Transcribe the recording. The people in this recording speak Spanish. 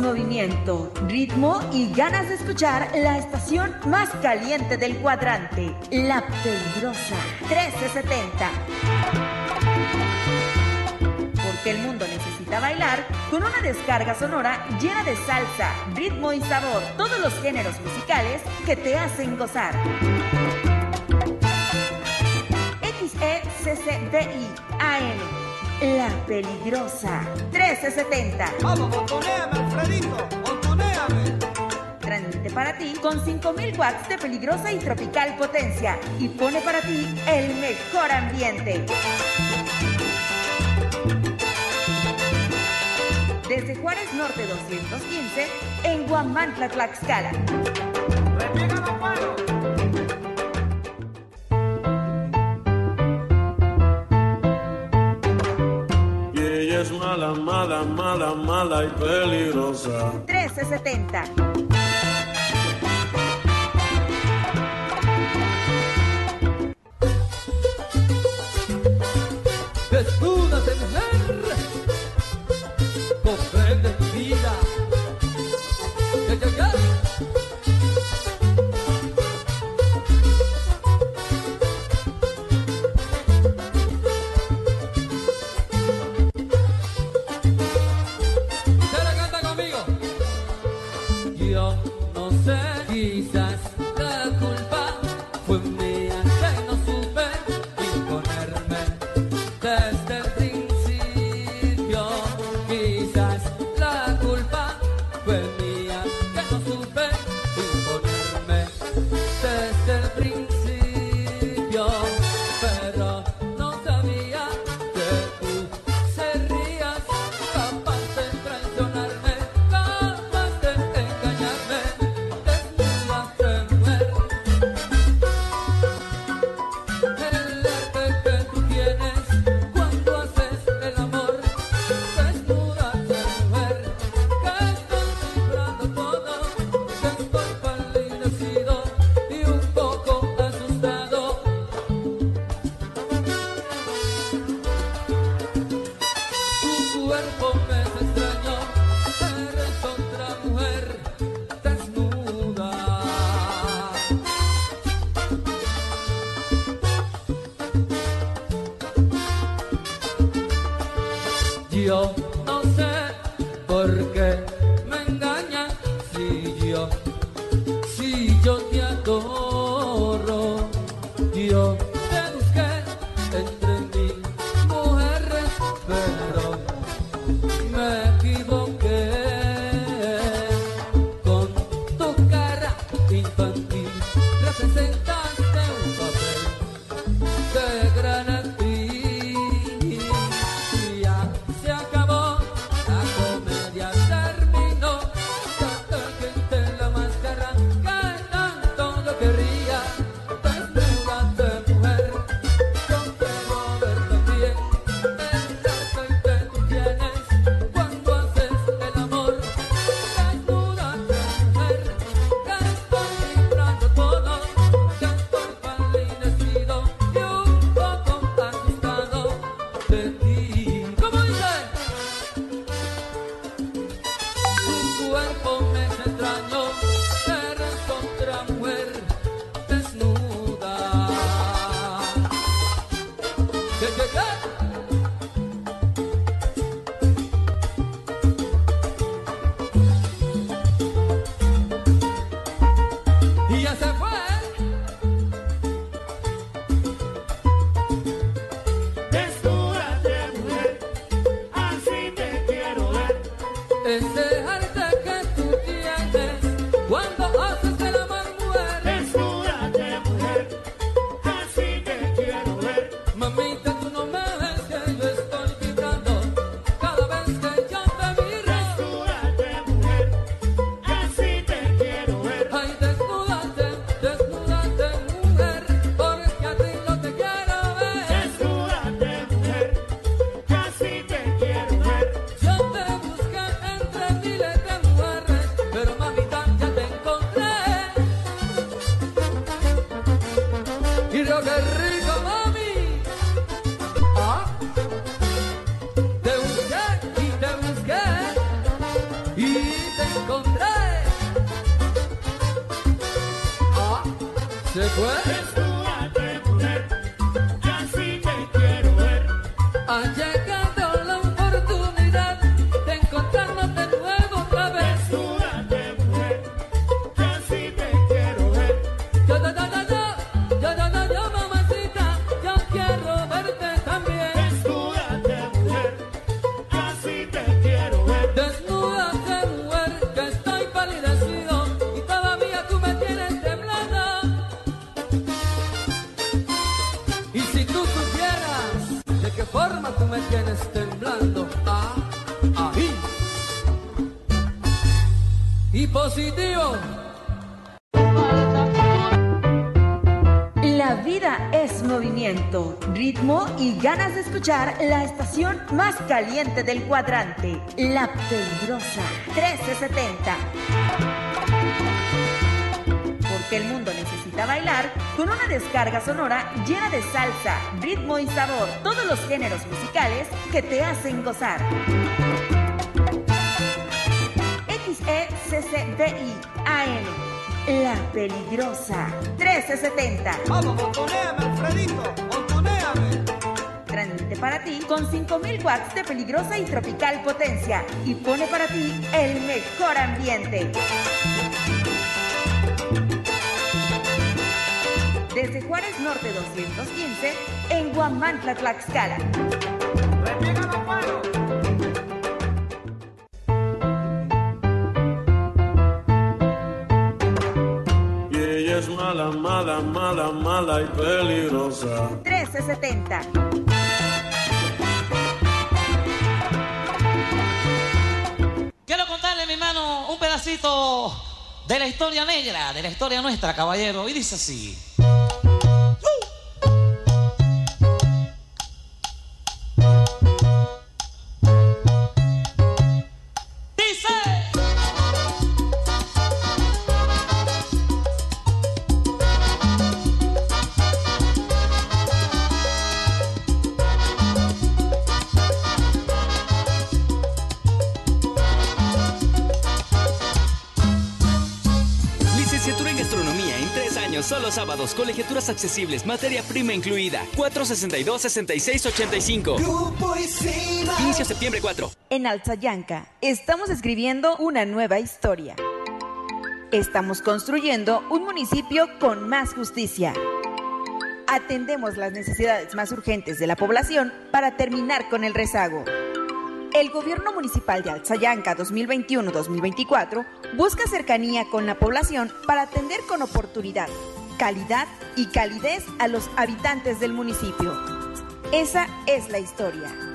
movimiento, ritmo y ganas de escuchar la estación más caliente del cuadrante, La Peligrosa 1370. Porque el mundo necesita bailar con una descarga sonora llena de salsa, ritmo y sabor, todos los géneros musicales que te hacen gozar. XECCDI AM, La Peligrosa 1370. Vamos, montonéame, Alfredito, montonéame. Transmite para ti con 5000 watts de peligrosa y tropical potencia y pone para ti el mejor ambiente. Desde Juárez Norte 215 en Huamantla, Tlaxcala. ¡Repiega los palos! Y ella es mala, mala, mala, mala y peligrosa. 1370. Desnúdate, mujer, comprende mi vida. Ya, ya, ya. Se la canta conmigo. Yo no sé, quizás la culpa fue mía que no supe imponerme desde el principio. Quizás la culpa fue mía que no supe imponerme desde el principio. Pero no sabía que tú serías capaz de traicionarme, capaz de engañarme. Desnudaste, mujer, el arte que tú tienes cuando haces el amor. Desnudaste, mujer, que estoy cifrando todo, que estoy palidecido y un poco asustado. Tu cuerpo me es extraño, eres otra mujer desnuda. Yo no sé por qué me engañan si yo te adoro. Yo te busqué entre mil mujeres, pero me equivoqué. Con tu cara infantil representaste un papel de gran actriz. Y ya se acabó, la comedia terminó. Ya te quité la máscara que tanto yo quería. Desnúdate, mujer, yo quiero ver también el arte que tú tienes cuando haces el amor. Desnúdate, mujer, que estoy cifrando todo, que estoy palidecido y un poco asustado de ti. ¿Cómo dice? Tu cuerpo me es extraño, eres otra mujer desnuda. ¿Qué? Y ya se fue. Desnúdate, Ha llegado la oportunidad de encontrarnos de nuevo otra vez. Desnúdate, mujer, que así te quiero ver. Yo, mamacita, yo quiero verte también. Desnúdate, mujer, que así te quiero ver. Desnúdate, mujer, que estoy palidecido y todavía tú me tienes temblando. Y si tú supieras de qué forma tú me tienes temblando, ahí. Y positivo. La vida es movimiento, ritmo y ganas de escuchar la estación más caliente del cuadrante, La Peligrosa 1370. Porque el mundo necesita bailar con una descarga sonora llena de salsa, ritmo y sabor, todos los géneros musicales que te hacen gozar. XECCDI AM, La Peligrosa 1370. Vamos, montonéame, Alfredito, montonéame. Transmite para ti con 5000 watts de peligrosa y tropical potencia y pone para ti el mejor ambiente. Desde Juárez Norte 215 en Huamantla, Tlaxcala. Repiega los palos. Y ella es mala, mala, mala, mala y peligrosa. 1370. Quiero contarle, mi hermano, un pedacito de la historia negra, de la historia nuestra, caballero. Y dice así. Dice. Licenciatura en Gastronomía en 3 años, solo sábados, colegiaturas accesibles, materia prima incluida. 462-6685. Grupo Isima. Inicio septiembre 4. En Alzayanca estamos escribiendo una nueva historia. Estamos construyendo un municipio con más justicia. Atendemos las necesidades más urgentes de la población para terminar con el rezago. El Gobierno Municipal de Alzayanca 2021-2024 busca cercanía con la población para atender con oportunidad, calidad y calidez a los habitantes del municipio. Esa es la historia.